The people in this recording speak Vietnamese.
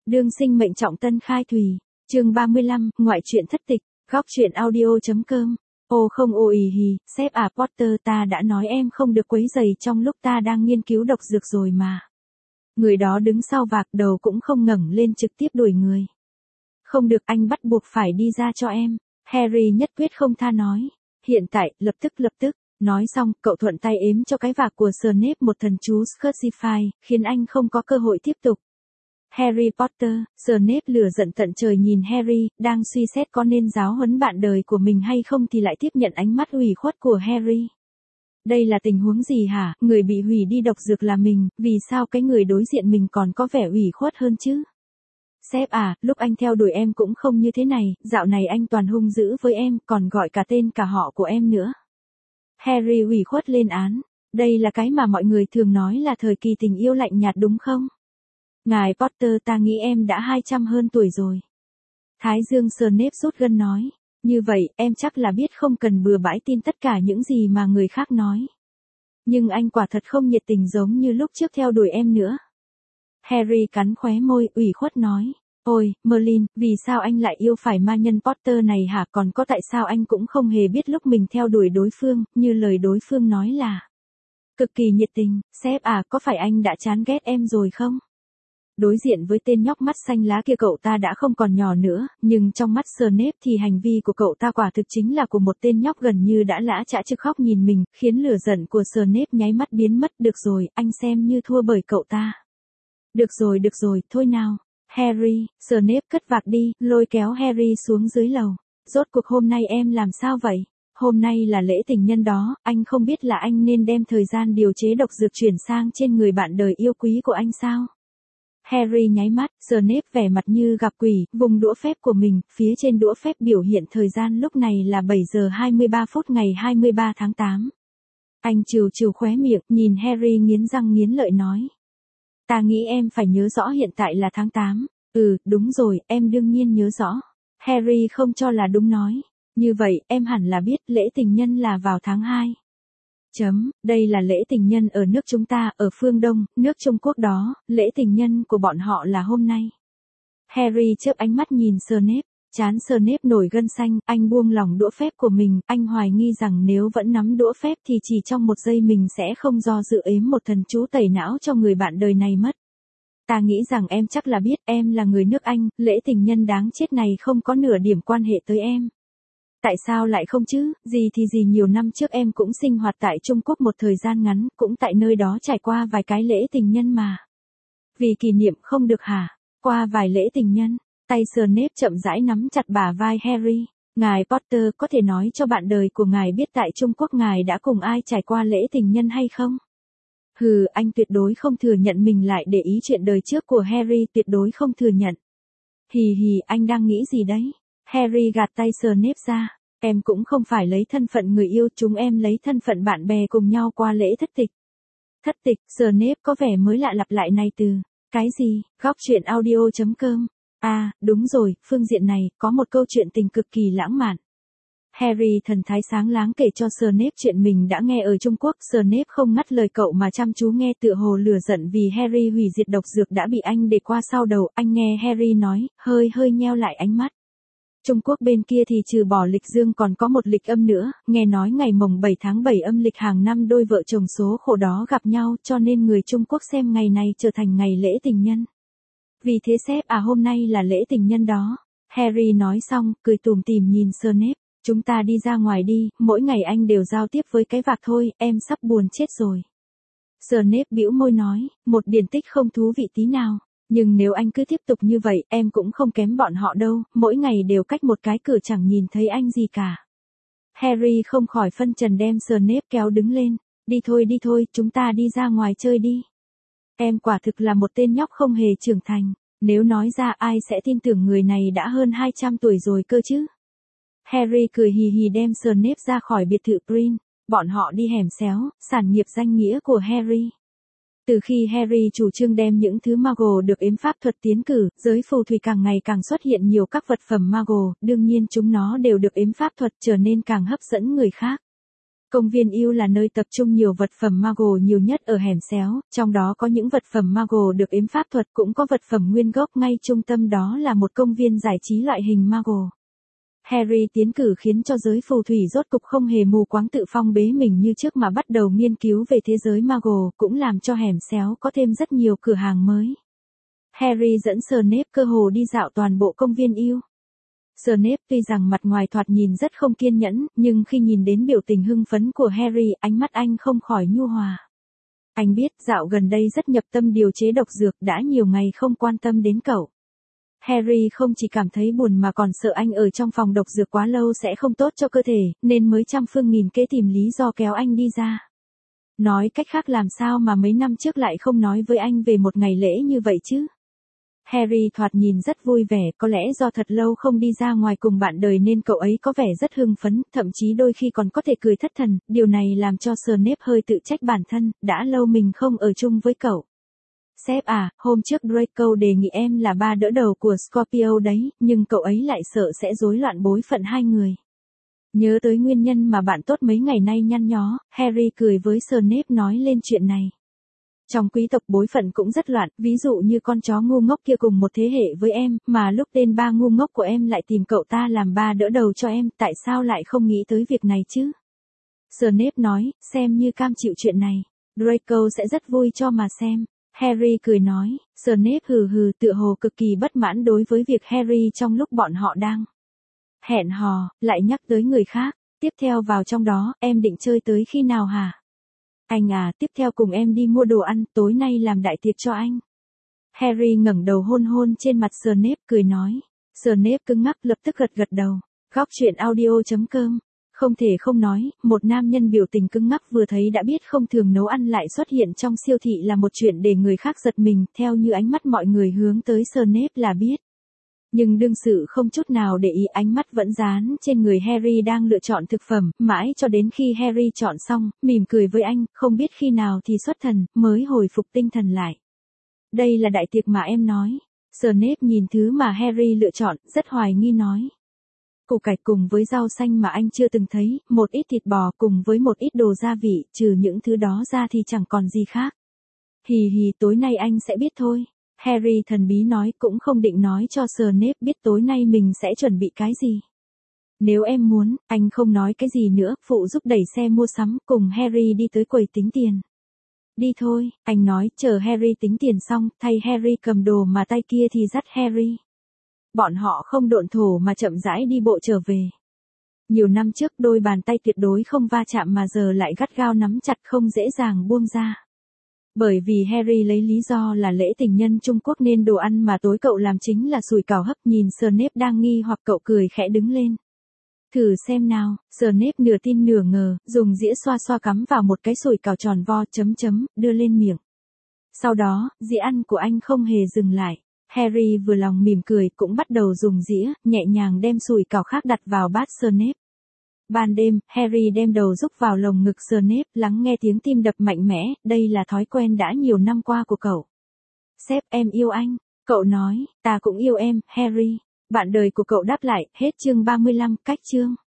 Đương sinh mệnh trọng tân khai thùy. Chương 35, ngoại truyện thất tịch, góc truyện audio.com. Ô không ô ì hì, sếp à Potter, ta đã nói em không được quấy rầy trong lúc ta đang nghiên cứu độc dược rồi mà. Người đó đứng sau vạc, đầu cũng không ngẩng lên, trực tiếp đuổi người. Không được, anh bắt buộc phải đi ra cho em. Harry nhất quyết không tha nói. Hiện tại, lập tức. Nói xong, cậu thuận tay ếm cho cái vạc của Snape một thần chú Scursify, khiến anh không có cơ hội tiếp tục. Harry Potter, Snape lửa giận tận trời nhìn Harry, đang suy xét có nên giáo huấn bạn đời của mình hay không thì lại tiếp nhận ánh mắt ủy khuất của Harry. Đây là tình huống gì hả? Người bị hủy đi độc dược là mình, vì sao cái người đối diện mình còn có vẻ ủy khuất hơn chứ? Sếp à, lúc anh theo đuổi em cũng không như thế này, dạo này anh toàn hung dữ với em, còn gọi cả tên cả họ của em nữa. Harry ủy khuất lên án. Đây là cái mà mọi người thường nói là thời kỳ tình yêu lạnh nhạt đúng không? Ngài Potter, ta nghĩ em đã 200 hơn tuổi rồi. Thái Dương Snape rút gân nói. Như vậy, em chắc là biết không cần bừa bãi tin tất cả những gì mà người khác nói. Nhưng anh quả thật không nhiệt tình giống như lúc trước theo đuổi em nữa. Harry cắn khóe môi, ủy khuất nói. Ôi, Merlin, vì sao anh lại yêu phải ma nhân Potter này hả? Còn có tại sao anh cũng không hề biết lúc mình theo đuổi đối phương, như lời đối phương nói là cực kỳ nhiệt tình. Sếp à, có phải anh đã chán ghét em rồi không? Đối diện với tên nhóc mắt xanh lá kia, cậu ta đã không còn nhỏ nữa, nhưng trong mắt Snape thì hành vi của cậu ta quả thực chính là của một tên nhóc gần như đã lã chã trực khóc nhìn mình, khiến lửa giận của Snape nháy mắt biến mất. Được rồi, anh xem như thua bởi cậu ta. Được rồi, thôi nào. Harry, Snape cất vạc đi, lôi kéo Harry xuống dưới lầu. Rốt cuộc hôm nay em làm sao vậy? Hôm nay là lễ tình nhân đó, anh không biết là anh nên đem thời gian điều chế độc dược chuyển sang trên người bạn đời yêu quý của anh sao? Harry nháy mắt, Snape vẻ mặt như gặp quỷ, vùng đũa phép của mình, phía trên đũa phép biểu hiện thời gian lúc này là 7 giờ 23 phút ngày 23 tháng 8. Anh trừ khóe miệng, nhìn Harry nghiến răng nghiến lợi nói. Ta nghĩ em phải nhớ rõ hiện tại là tháng 8. Đúng rồi, em đương nhiên nhớ rõ. Harry không cho là đúng nói. Như vậy, em hẳn là biết lễ tình nhân là vào tháng 2. Đây là lễ tình nhân ở nước chúng ta, ở phương Đông, nước Trung Quốc đó, lễ tình nhân của bọn họ là hôm nay. Harry chớp ánh mắt nhìn Snape, trán Snape nổi gân xanh, anh buông lỏng đũa phép của mình, anh hoài nghi rằng nếu vẫn nắm đũa phép thì chỉ trong một giây mình sẽ không do dự ếm một thần chú tẩy não cho người bạn đời này mất. Ta nghĩ rằng em chắc là biết em là người nước Anh, lễ tình nhân đáng chết này không có nửa điểm quan hệ tới em. Tại sao lại không chứ, gì thì gì, nhiều năm trước em cũng sinh hoạt tại Trung Quốc một thời gian ngắn, cũng tại nơi đó trải qua vài cái lễ tình nhân mà. Vì kỷ niệm không được hả? Qua vài lễ tình nhân, tay Snape chậm rãi nắm chặt bả vai Harry. Ngài Potter có thể nói cho bạn đời của ngài biết tại Trung Quốc ngài đã cùng ai trải qua lễ tình nhân hay không? Anh tuyệt đối không thừa nhận mình lại để ý chuyện đời trước của Harry, tuyệt đối không thừa nhận. Hì, anh đang nghĩ gì đấy? Harry gạt tay Snape ra. Em cũng không phải lấy thân phận người yêu, chúng em lấy thân phận bạn bè cùng nhau qua lễ thất tịch. Thất tịch, Snape có vẻ mới lạ lặp lại này từ. Cái gì? Góc truyện audio.com. À, đúng rồi, phương diện này, có một câu chuyện tình cực kỳ lãng mạn. Harry thần thái sáng láng kể cho Snape chuyện mình đã nghe ở Trung Quốc. Snape không ngắt lời cậu mà chăm chú nghe, tựa hồ lửa giận vì Harry hủy diệt độc dược đã bị anh để qua sau đầu. Anh nghe Harry nói, hơi nheo lại ánh mắt. Trung Quốc bên kia thì trừ bỏ lịch dương còn có một lịch âm nữa, nghe nói ngày mồng 7 tháng 7 âm lịch hàng năm đôi vợ chồng số khổ đó gặp nhau, cho nên người Trung Quốc xem ngày này trở thành ngày lễ tình nhân. Vì thế sếp à, hôm nay là lễ tình nhân đó. Harry nói xong, cười tủm tỉm nhìn Snape. Chúng ta đi ra ngoài đi, mỗi ngày anh đều giao tiếp với cái vạc thôi, em sắp buồn chết rồi. Snape bĩu môi nói, một điển tích không thú vị tí nào. Nhưng nếu anh cứ tiếp tục như vậy, em cũng không kém bọn họ đâu, mỗi ngày đều cách một cái cửa chẳng nhìn thấy anh gì cả. Harry không khỏi phân trần đem Snape kéo đứng lên. Đi thôi, chúng ta đi ra ngoài chơi đi. Em quả thực là một tên nhóc không hề trưởng thành, nếu nói ra ai sẽ tin tưởng người này đã hơn 200 tuổi rồi cơ chứ. Harry cười hì đem Snape ra khỏi biệt thự Green, bọn họ đi hẻm xéo, sản nghiệp danh nghĩa của Harry. Từ khi Harry chủ trương đem những thứ Muggle được ếm pháp thuật tiến cử, giới phù thủy càng ngày càng xuất hiện nhiều các vật phẩm Muggle, đương nhiên chúng nó đều được ếm pháp thuật trở nên càng hấp dẫn người khác. Công viên yêu là nơi tập trung nhiều vật phẩm Muggle nhiều nhất ở hẻm xéo, trong đó có những vật phẩm Muggle được ếm pháp thuật cũng có vật phẩm nguyên gốc ngay trung tâm đó là một công viên giải trí loại hình Muggle. Harry tiến cử khiến cho giới phù thủy rốt cục không hề mù quáng tự phong bế mình như trước mà bắt đầu nghiên cứu về thế giới Muggle cũng làm cho hẻm xéo có thêm rất nhiều cửa hàng mới. Harry dẫn Snape cơ hồ đi dạo toàn bộ công viên yêu. Snape tuy rằng mặt ngoài thoạt nhìn rất không kiên nhẫn, nhưng khi nhìn đến biểu tình hưng phấn của Harry, ánh mắt anh không khỏi nhu hòa. Anh biết dạo gần đây rất nhập tâm điều chế độc dược đã nhiều ngày không quan tâm đến cậu. Harry không chỉ cảm thấy buồn mà còn sợ anh ở trong phòng độc dược quá lâu sẽ không tốt cho cơ thể, nên mới trăm phương nghìn kế tìm lý do kéo anh đi ra. Nói cách khác làm sao mà mấy năm trước lại không nói với anh về một ngày lễ như vậy chứ? Harry thoạt nhìn rất vui vẻ, có lẽ do thật lâu không đi ra ngoài cùng bạn đời nên cậu ấy có vẻ rất hưng phấn, thậm chí đôi khi còn có thể cười thất thần, điều này làm cho Snape hơi tự trách bản thân, đã lâu mình không ở chung với cậu. Sếp à, hôm trước Draco đề nghị em là ba đỡ đầu của Scorpio đấy, nhưng cậu ấy lại sợ sẽ rối loạn bối phận hai người. Nhớ tới nguyên nhân mà bạn tốt mấy ngày nay nhăn nhó, Harry cười với Snape nói lên chuyện này. Trong quý tộc bối phận cũng rất loạn, ví dụ như con chó ngu ngốc kia cùng một thế hệ với em, mà lúc tên ba ngu ngốc của em lại tìm cậu ta làm ba đỡ đầu cho em, tại sao lại không nghĩ tới việc này chứ? Snape nói, xem như cam chịu chuyện này. Draco sẽ rất vui cho mà xem. Harry cười nói, Snape hừ hừ tựa hồ cực kỳ bất mãn đối với việc Harry trong lúc bọn họ đang hẹn hò, lại nhắc tới người khác. Tiếp theo vào trong đó, em định chơi tới khi nào hả? Anh à, tiếp theo cùng em đi mua đồ ăn, tối nay làm đại tiệc cho anh. Harry ngẩng đầu hôn hôn trên mặt Snape cười nói. Snape cứng ngắc lập tức gật gật đầu. Góc truyện audio.com. Không thể không nói, một nam nhân biểu tình cứng ngắc vừa thấy đã biết không thường nấu ăn lại xuất hiện trong siêu thị là một chuyện để người khác giật mình, theo như ánh mắt mọi người hướng tới Snape là biết. Nhưng đương sự không chút nào để ý, ánh mắt vẫn dán trên người Harry đang lựa chọn thực phẩm, mãi cho đến khi Harry chọn xong, mỉm cười với anh, không biết khi nào thì xuất thần, mới hồi phục tinh thần lại. Đây là đại tiệc mà em nói. Snape nhìn thứ mà Harry lựa chọn, rất hoài nghi nói. Củ cải cùng với rau xanh mà anh chưa từng thấy, một ít thịt bò cùng với một ít đồ gia vị, trừ những thứ đó ra thì chẳng còn gì khác. Hì hì, tối nay anh sẽ biết thôi. Harry thần bí nói, cũng không định nói cho Snape biết tối nay mình sẽ chuẩn bị cái gì. Nếu em muốn, anh không nói cái gì nữa, phụ giúp đẩy xe mua sắm, cùng Harry đi tới quầy tính tiền. Đi thôi, anh nói, chờ Harry tính tiền xong, thay Harry cầm đồ mà tay kia thì dắt Harry. Bọn họ không độn thổ mà chậm rãi đi bộ trở về. Nhiều năm trước đôi bàn tay tuyệt đối không va chạm mà giờ lại gắt gao nắm chặt không dễ dàng buông ra. Bởi vì Harry lấy lý do là lễ tình nhân Trung Quốc nên đồ ăn mà tối cậu làm chính là sủi cảo hấp, nhìn Snape đang nghi hoặc cậu cười khẽ đứng lên. Thử xem nào, Snape nửa tin nửa ngờ, dùng dĩa xoa xoa cắm vào một cái sủi cảo tròn vo đưa lên miệng. Sau đó, dĩa ăn của anh không hề dừng lại. Harry vừa lòng mỉm cười cũng bắt đầu dùng dĩa, nhẹ nhàng đem sủi cảo khác đặt vào bát Snape. Ban đêm, Harry đem đầu rúc vào lồng ngực Snape, lắng nghe tiếng tim đập mạnh mẽ, đây là thói quen đã nhiều năm qua của cậu. Sếp, em yêu anh. Cậu nói, ta cũng yêu em, Harry. Bạn đời của cậu đáp lại, hết chương 35, cách chương.